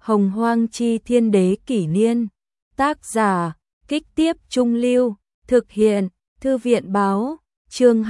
Hồng Hoang Chi Thiên Đế Kỷ Niên. Tác giả, Kích Tiếp Trung Lưu. Thực hiện, Thư viện Báo. Chương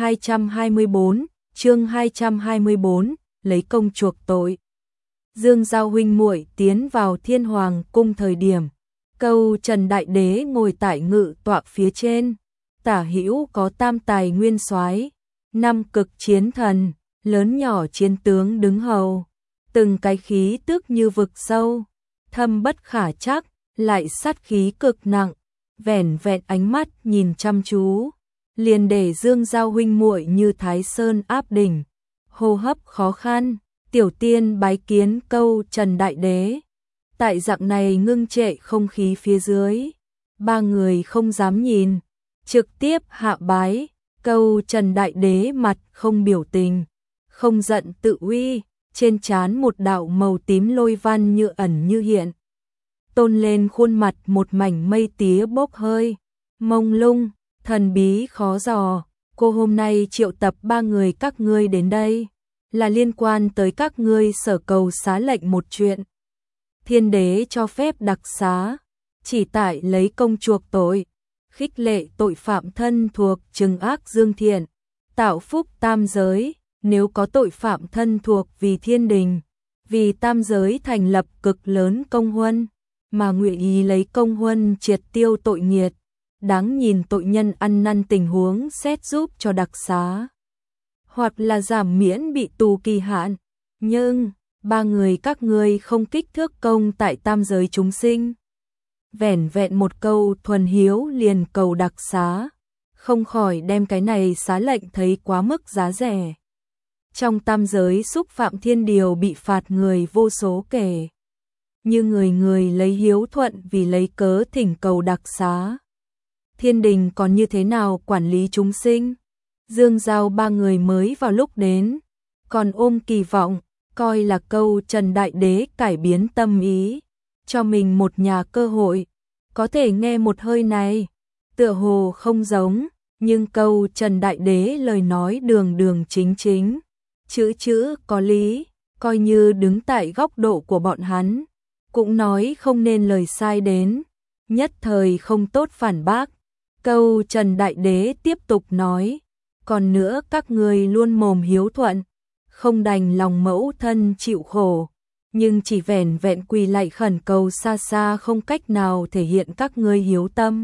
224, lấy công chuộc tội. Dương Giao huynh muội tiến vào Thiên Hoàng cung thời điểm, Câu Trần Đại Đế ngồi tại ngự tọa phía trên, tả hữu có tam tài nguyên soái, năm cực chiến thần, lớn nhỏ chiến tướng đứng hầu, từng cái khí tức như vực sâu, thâm bất khả trắc, lại sát khí cực nặng, vẻn vẹn ánh mắt nhìn chăm chú, liền để Dương Giao huynh muội như Thái Sơn áp đỉnh, hô hấp khó khăn. Tiểu tiên bái kiến Câu Trần Đại Đế. Tại dạng này ngưng trệ không khí phía dưới, ba người không dám nhìn, trực tiếp hạ bái. Câu Trần Đại Đế mặt không biểu tình, không giận tự uy, trên trán một đạo màu tím lôi văn như ẩn như hiện, tôn lên khuôn mặt một mảnh mây tía bốc hơi, mông lung, thần bí khó dò. Cô hôm nay triệu tập ba người các ngươi đến đây, là liên quan tới các ngươi sở cầu xá lệnh một chuyện. Thiên đế cho phép đặc xá, chỉ tại lấy công chuộc tội, khích lệ tội phạm thân thuộc trừng ác dương thiện, tạo phúc tam giới. Nếu có tội phạm thân thuộc vì thiên đình, vì tam giới thành lập cực lớn công huân, mà nguyện ý lấy công huân triệt tiêu tội nghiệt, đáng nhìn tội nhân ăn năn tình huống xét giúp cho đặc xá, hoặc là giảm miễn bị tù kỳ hạn. Nhưng ba người các ngươi không kích thước công tại tam giới chúng sinh, vẻn vẹn một câu thuần hiếu liền cầu đặc xá, không khỏi đem cái này xá lệnh thấy quá mức giá rẻ. Trong tam giới xúc phạm thiên điều bị phạt người vô số kể, như người người lấy hiếu thuận vì lấy cớ thỉnh cầu đặc xá. Thiên đình còn như thế nào quản lý chúng sinh? Dương Giao ba người mới vào lúc đến, còn ôm kỳ vọng, coi là Câu Trần Đại Đế cải biến tâm ý, cho mình một nhà cơ hội, có thể nghe một hơi này. Tựa hồ không giống, nhưng Câu Trần Đại Đế lời nói đường đường chính chính, chữ chữ có lý, coi như đứng tại góc độ của bọn hắn, cũng nói không nên lời sai đến, nhất thời không tốt phản bác. Câu Trần Đại Đế tiếp tục nói, còn nữa các ngươi luôn mồm hiếu thuận, không đành lòng mẫu thân chịu khổ, nhưng chỉ vẻn vẹn quỳ lạy khẩn cầu xa xa không cách nào thể hiện các ngươi hiếu tâm.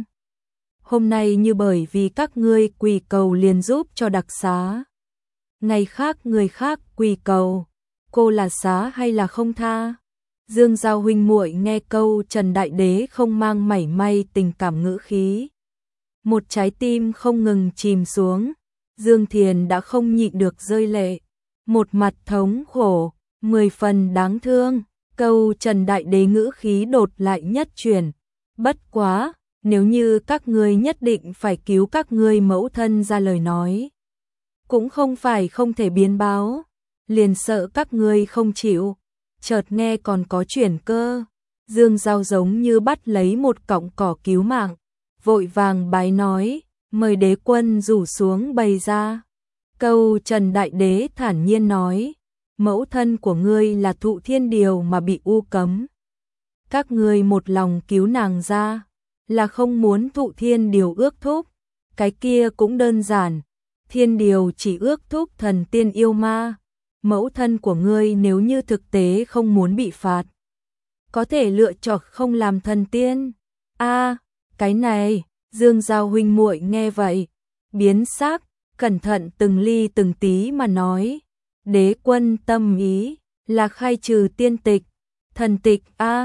Hôm nay như bởi vì các ngươi quỳ cầu liền giúp cho đặc xá, ngày khác người khác quỳ cầu, cô là xá hay là không tha? Dương Giao huynh muội nghe Câu Trần Đại Đế không mang mảy may tình cảm ngữ khí, một trái tim không ngừng chìm xuống. Dương Thiền đã không nhịn được rơi lệ, một mặt thống khổ, 10 phần đáng thương. Câu Trần Đại Đế ngữ khí đột lại nhất chuyển, bất quá, nếu như các ngươi nhất định phải cứu các ngươi mẫu thân ra lời nói, cũng không phải không thể biến báo, liền sợ các ngươi không chịu. Chợt nghe còn có chuyển cơ, Dương Giao giống như bắt lấy một cọng cỏ cứu mạng, vội vàng bái nói, mời đế quân rủ xuống bày ra. Câu Trần Đại Đế thản nhiên nói, mẫu thân của ngươi là thụ thiên điều mà bị u cấm, các ngươi một lòng cứu nàng ra, là không muốn thụ thiên điều ước thúc, cái kia cũng đơn giản, thiên điều chỉ ước thúc thần tiên yêu ma. Mẫu thân của ngươi nếu như thực tế không muốn bị phạt, có thể lựa chọn không làm thần tiên. Cái này, Dương Giao huynh muội nghe vậy, biến sắc, cẩn thận từng ly từng tí mà nói, đế quân tâm ý là khai trừ tiên tịch, thần tịch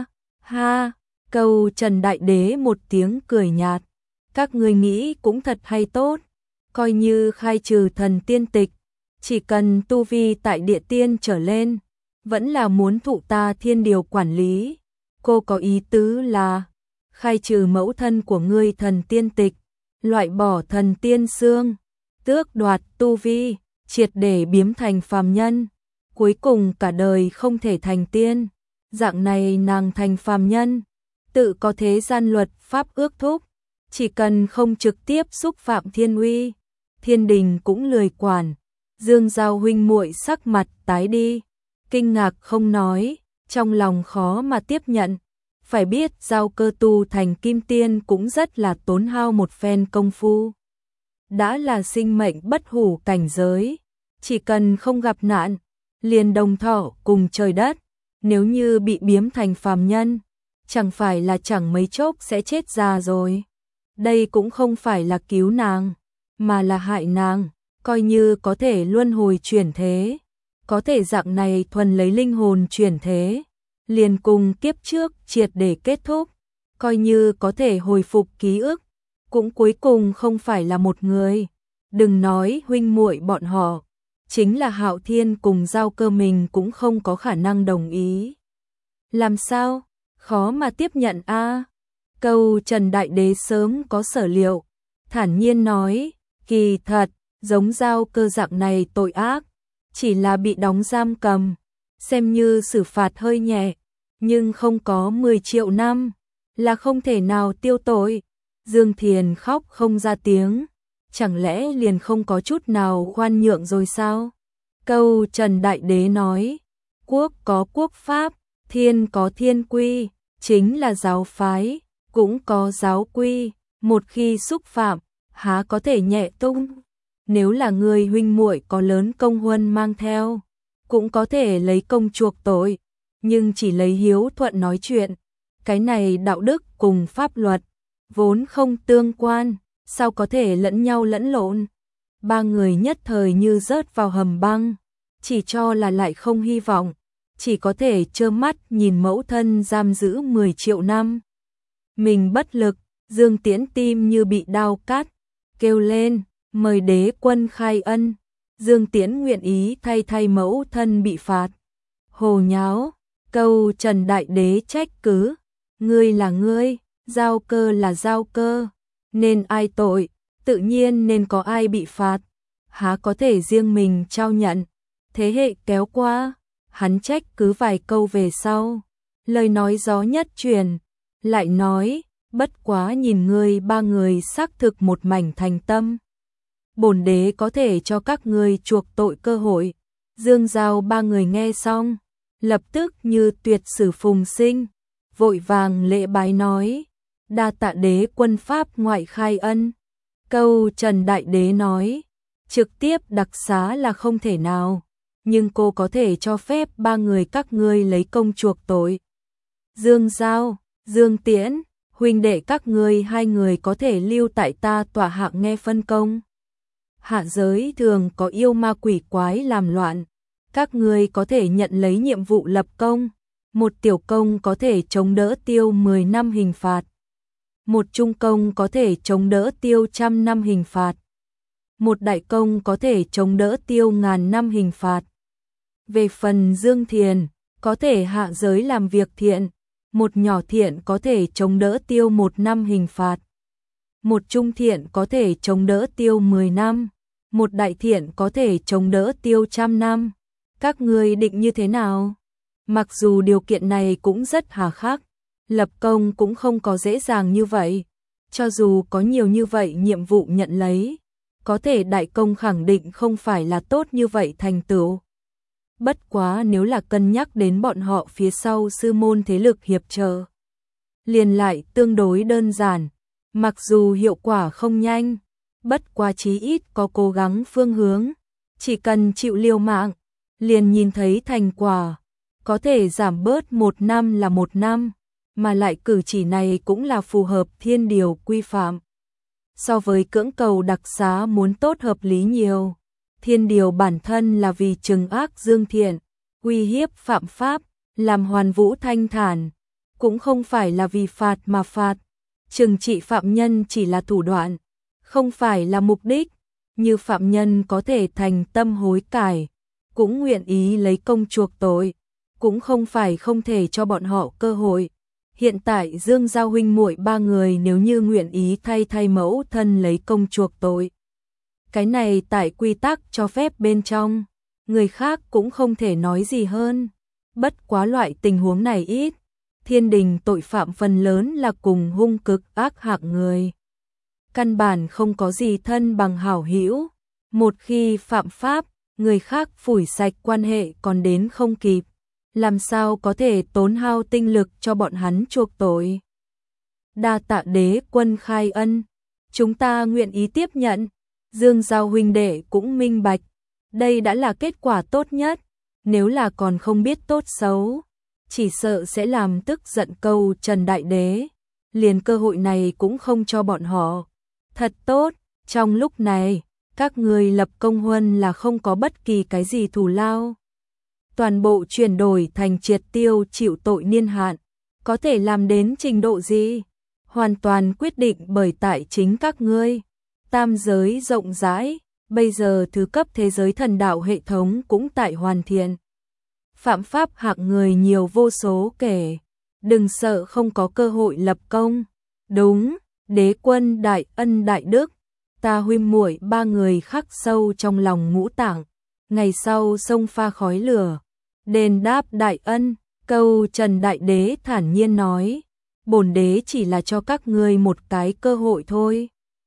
ha. Câu Trần Đại Đế một tiếng cười nhạt, các ngươi nghĩ cũng thật hay tốt, coi như khai trừ thần tiên tịch, chỉ cần tu vi tại địa tiên trở lên, vẫn là muốn thụ ta thiên điều quản lý. Cô có ý tứ là khai trừ mẫu thân của ngươi thần tiên tịch, loại bỏ thần tiên xương, tước đoạt tu vi, triệt để biến thành phàm nhân, cuối cùng cả đời không thể thành tiên. Dạng này nàng thành phàm nhân, tự có thế gian luật pháp ước thúc, chỉ cần không trực tiếp xúc phạm thiên uy, thiên đình cũng lười quản. Dương Giao huynh muội sắc mặt tái đi, kinh ngạc không nói, trong lòng khó mà tiếp nhận. Phải biết Giao Cơ tu thành kim tiên cũng rất là tốn hao một phen công phu. Đã là sinh mệnh bất hủ cảnh giới, chỉ cần không gặp nạn, liền đồng thọ cùng trời đất, nếu như bị biếm thành phàm nhân, chẳng phải là chẳng mấy chốc sẽ chết già rồi. Đây cũng không phải là cứu nàng, mà là hại nàng, coi như có thể luân hồi chuyển thế, có thể dạng này thuần lấy linh hồn chuyển thế, liền cùng kiếp trước triệt để kết thúc, coi như có thể hồi phục ký ức, cũng cuối cùng không phải là một người. Đừng nói huynh muội bọn họ, chính là Hạo Thiên cùng Giao Cơ mình cũng không có khả năng đồng ý. Làm sao? Khó mà tiếp nhận a. Câu Trần Đại Đế sớm có sở liệu, thản nhiên nói, kỳ thật, giống Giao Cơ dạng này tội ác, chỉ là bị đóng giam cầm, xem như xử phạt hơi nhẹ, nhưng không có 10 triệu năm, là không thể nào tiêu tội. Dương Thiền khóc không ra tiếng, chẳng lẽ liền không có chút nào khoan nhượng rồi sao? Câu Trần Đại Đế nói, quốc có quốc pháp, thiên có thiên quy, chính là giáo phái, cũng có giáo quy, một khi xúc phạm, há có thể nhẹ tung. Nếu là người huynh muội có lớn công huân mang theo, cũng có thể lấy công chuộc tội, nhưng chỉ lấy hiếu thuận nói chuyện. Cái này đạo đức cùng pháp luật, vốn không tương quan, sao có thể lẫn nhau lẫn lộn. Ba người nhất thời như rớt vào hầm băng, chỉ cho là lại không hy vọng, chỉ có thể trơ mắt nhìn mẫu thân giam giữ 10 triệu năm. Mình bất lực, Dương Tiễn tim như bị đao cắt, kêu lên, mời đế quân khai ân. Dương Tiễn nguyện ý thay mẫu thân bị phạt. Hồ nháo, câu Trần Đại Đế trách cứ, ngươi là ngươi, Giao Cơ là Giao Cơ, nên ai tội, tự nhiên nên có ai bị phạt, há có thể riêng mình trao nhận. Thế hệ kéo qua, hắn trách cứ vài câu về sau, lời nói gió nhất truyền, lại nói, bất quá nhìn ngươi ba người xác thực một mảnh thành tâm. Bổn đế có thể cho các ngươi chuộc tội cơ hội. Dương Giao ba người nghe xong, lập tức như tuyệt sử phùng sinh, vội vàng lễ bái nói, đa tạ đế quân pháp ngoại khai ân. Câu Trần Đại Đế nói, trực tiếp đặc xá là không thể nào, nhưng cô có thể cho phép ba người các ngươi lấy công chuộc tội. Dương Giao, Dương Tiễn, huynh đệ các ngươi hai người có thể lưu tại ta tọa hạng nghe phân công. Hạ giới thường có yêu ma quỷ quái làm loạn, các ngươi có thể nhận lấy nhiệm vụ lập công, một tiểu công có thể chống đỡ tiêu 10 năm hình phạt, một trung công có thể chống đỡ tiêu 100 năm hình phạt, một đại công có thể chống đỡ tiêu 1000 năm hình phạt. Về phần Dương Thiền, có thể hạ giới làm việc thiện, một nhỏ thiện có thể chống đỡ tiêu 1 năm hình phạt, một trung thiện có thể chống đỡ tiêu 10 năm, một đại thiện có thể chống đỡ tiêu 100 năm. Các ngươi định như thế nào? Mặc dù điều kiện này cũng rất hà khắc, lập công cũng không có dễ dàng như vậy, cho dù có nhiều như vậy nhiệm vụ nhận lấy, có thể đại công khẳng định không phải là tốt như vậy thành tựu. Bất quá nếu là cân nhắc đến bọn họ phía sau sư môn thế lực hiệp trợ, liền lại tương đối đơn giản, mặc dù hiệu quả không nhanh, bất quá chí ít có cố gắng phương hướng, chỉ cần chịu liều mạng, liền nhìn thấy thành quả, có thể giảm bớt 1 năm là 1 năm, mà lại cử chỉ này cũng là phù hợp thiên điều quy phạm. So với cưỡng cầu đặc xá muốn tốt hợp lý nhiều. Thiên điều bản thân là vì trừng ác dương thiện, uy hiếp phạm pháp, làm hoàn vũ thanh thản, cũng không phải là vì phạt mà phạt. Trừng trị phạm nhân chỉ là thủ đoạn, không phải là mục đích, như phạm nhân có thể thành tâm hối cải, cũng nguyện ý lấy công chuộc tội, cũng không phải không thể cho bọn họ cơ hội. Hiện tại Dương Giao huynh muội ba người nếu như nguyện ý thay mẫu thân lấy công chuộc tội, cái này tại quy tắc cho phép bên trong, người khác cũng không thể nói gì hơn. Bất quá loại tình huống này ít, thiên đình tội phạm phần lớn là cùng hung cực ác hạng người. Căn bản không có gì thân bằng hảo hữu, một khi phạm pháp, người khác phủi sạch quan hệ còn đến không kịp. làm sao có thể tốn hao tinh lực cho bọn hắn chuộc tội. Đa tạ đế quân khai ân, chúng ta nguyện ý tiếp nhận. Dương Giao huynh đệ cũng minh bạch, đây đã là kết quả tốt nhất, nếu là còn không biết tốt xấu, chỉ sợ sẽ làm tức giận Câu Trần Đại Đế, liền cơ hội này cũng không cho bọn họ. Thật tốt, trong lúc này, các người lập công huân là không có bất kỳ cái gì thù lao. Toàn bộ chuyển đổi thành triệt tiêu chịu tội niên hạn, có thể làm đến trình độ gì? Hoàn toàn quyết định bởi tại chính các ngươi. Tam giới rộng rãi, bây giờ thứ cấp thế giới thần đạo hệ thống cũng tại hoàn thiện. Phạm pháp hạng người nhiều vô số kể, đừng sợ không có cơ hội lập công. Đúng, đế quân đại ân đại đức, ta huynh muội ba người khắc sâu trong lòng ngũ tạng. Ngày sau sông pha khói lửa, đền đáp đại ân. Câu Trần Đại Đế thản nhiên nói, bổn đế chỉ là cho các ngươi một cái cơ hội thôi.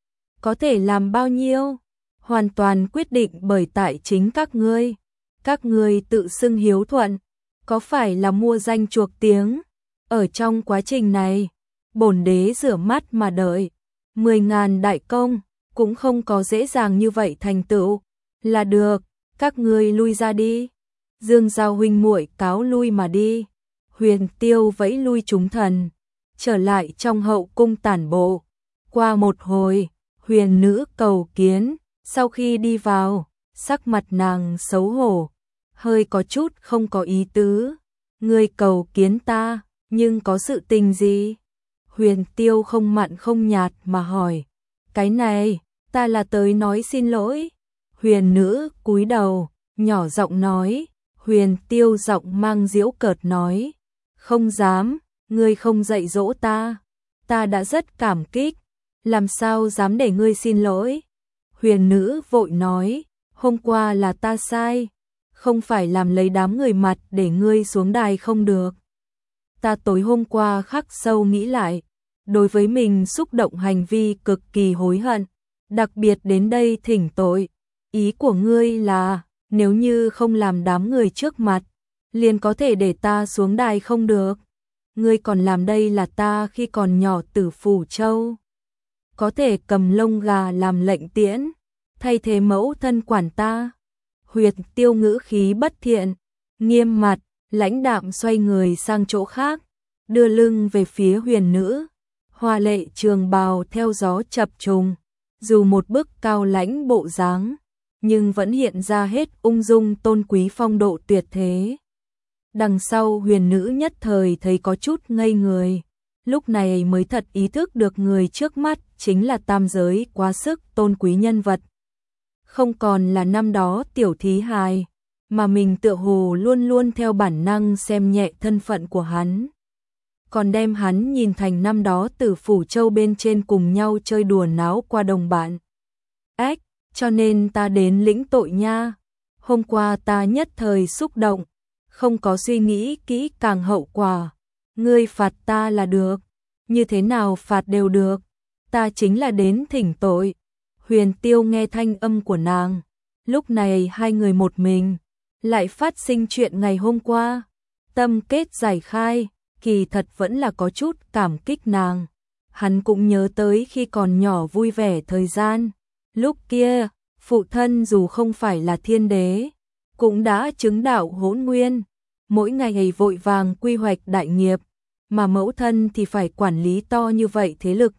Có thể làm bao nhiêu, hoàn toàn quyết định bởi tại chính các ngươi. Các ngươi tự xưng hiếu thuận, có phải là mua danh chuộc tiếng? Ở trong quá trình này, bổn đế rửa mắt mà đợi, 10.000 đại công, cũng không có dễ dàng như vậy thành tựu. Là được, các ngươi lui ra đi. Dương Giao huynh muội cáo lui mà đi. Huyền Tiêu vẫy lui chúng thần, trở lại trong hậu cung tản bộ. Qua một hồi, huyền nữ cầu kiến, sau khi đi vào, sắc mặt nàng xấu hổ, hơi có chút không có ý tứ. Ngươi cầu kiến ta, nhưng có sự tình gì? Huyền Tiêu không mặn không nhạt mà hỏi. Cái này, ta là tới nói xin lỗi. Huyền nữ cúi đầu, nhỏ giọng nói. Huyền Tiêu giọng mang giễu cợt nói. Không dám, ngươi không dạy dỗ ta. Ta đã rất cảm kích, làm sao dám để ngươi xin lỗi? Huyền nữ vội nói. Hôm qua là ta sai, không phải làm lấy đám người mặt để ngươi xuống đài không được. Ta tối hôm qua khắc sâu nghĩ lại, đối với mình xúc động hành vi cực kỳ hối hận, đặc biệt đến đây thỉnh tội. Ý của ngươi là, nếu như không làm đám người trước mặt, liền có thể để ta xuống đài không được. Ngươi còn làm đây là ta khi còn nhỏ Tử Phủ Châu. Có thể cầm lông gà làm lệnh tiễn, thay thế mẫu thân quản ta. Huyền Tiêu ngữ khí bất thiện, nghiêm mặt, lãnh đạm xoay người sang chỗ khác, đưa lưng về phía huyền nữ. Hoa lệ trường bào theo gió chập trùng, dù một bức cao lãnh bộ dáng, nhưng vẫn hiện ra hết ung dung tôn quý phong độ tuyệt thế. Đằng sau huyền nữ nhất thời thấy có chút ngây người, lúc này mới thật ý thức được người trước mắt chính là tam giới quá sức tôn quý nhân vật. Không còn là năm đó tiểu thí hài, mà mình tựa hồ luôn luôn theo bản năng xem nhẹ thân phận của hắn. Còn đem hắn nhìn thành năm đó Tử Phủ Châu bên trên cùng nhau chơi đùa náo qua đồng bạn. Ách, cho nên ta đến lĩnh tội nha. Hôm qua ta nhất thời xúc động, không có suy nghĩ kỹ càng hậu quả. Ngươi phạt ta là được, như thế nào phạt đều được, ta chính là đến thỉnh tội. Huyền Tiêu nghe thanh âm của nàng, lúc này hai người một mình, lại phát sinh chuyện ngày hôm qua. Tâm kết giải khai, kỳ thật vẫn là có chút cảm kích nàng. Hắn cũng nhớ tới khi còn nhỏ vui vẻ thời gian. Lúc kia, phụ thân dù không phải là thiên đế, cũng đã chứng đạo hỗn nguyên. Mỗi ngày vội vàng quy hoạch đại nghiệp, mà mẫu thân thì phải quản lý to như vậy thế lực.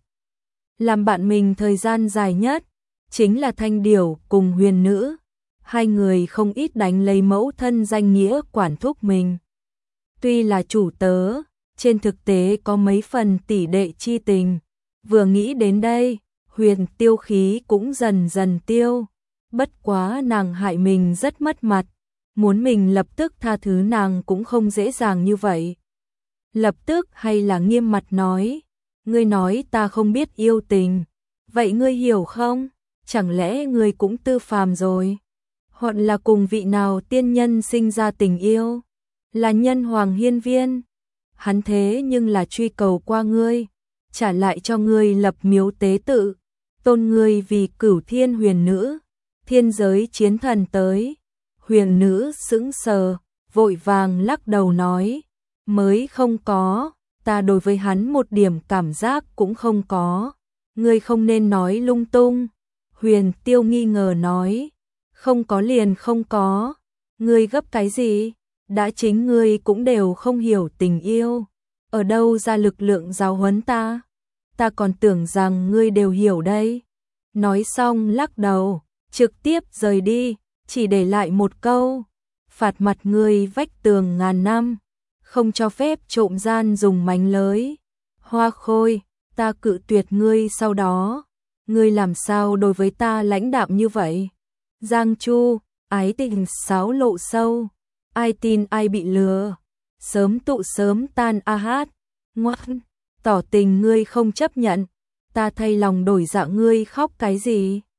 Làm bạn mình thời gian dài nhất, chính là Thanh Điểu cùng huyền nữ. Hai người không ít đánh lấy mẫu thân danh nghĩa quản thúc mình. Tuy là chủ tớ, trên thực tế có mấy phần tỷ đệ chi tình. Vừa nghĩ đến đây, huyền tiêu khí cũng dần dần tiêu. Bất quá nàng hại mình rất mất mặt, muốn mình lập tức tha thứ nàng cũng không dễ dàng như vậy. Lập tức hay là nghiêm mặt nói, ngươi nói ta không biết yêu tình, vậy ngươi hiểu không? Chẳng lẽ ngươi cũng tư phàm rồi? Hoặc là cùng vị nào tiên nhân sinh ra tình yêu? Là nhân hoàng hiên viên? Hắn thế nhưng là truy cầu qua ngươi, trả lại cho ngươi lập miếu tế tự, tôn ngươi vì Cửu Thiên huyền nữ, thiên giới chiến thần tới. Huyền nữ sững sờ, vội vàng lắc đầu nói, mới không có, ta đối với hắn một điểm cảm giác cũng không có. Ngươi không nên nói lung tung. Huyền Tiêu nghi ngờ nói, không có liền không có, ngươi gấp cái gì? Đã chính ngươi cũng đều không hiểu tình yêu, ở đâu ra lực lượng giáo huấn ta? Ta còn tưởng rằng ngươi đều hiểu đây. Nói xong lắc đầu, trực tiếp rời đi, chỉ để lại một câu, phạt mặt ngươi vách tường ngàn năm, không cho phép trộm gian dùng mánh lới. Hoa Khôi, ta cự tuyệt ngươi sau đó, ngươi làm sao đối với ta lãnh đạm như vậy? Giang Chu, ái tình xáo lộ sâu, ai tin ai bị lừa, sớm tụ sớm tan a hát, ngoan, tỏ tình ngươi không chấp nhận, ta thay lòng đổi dạ ngươi khóc cái gì?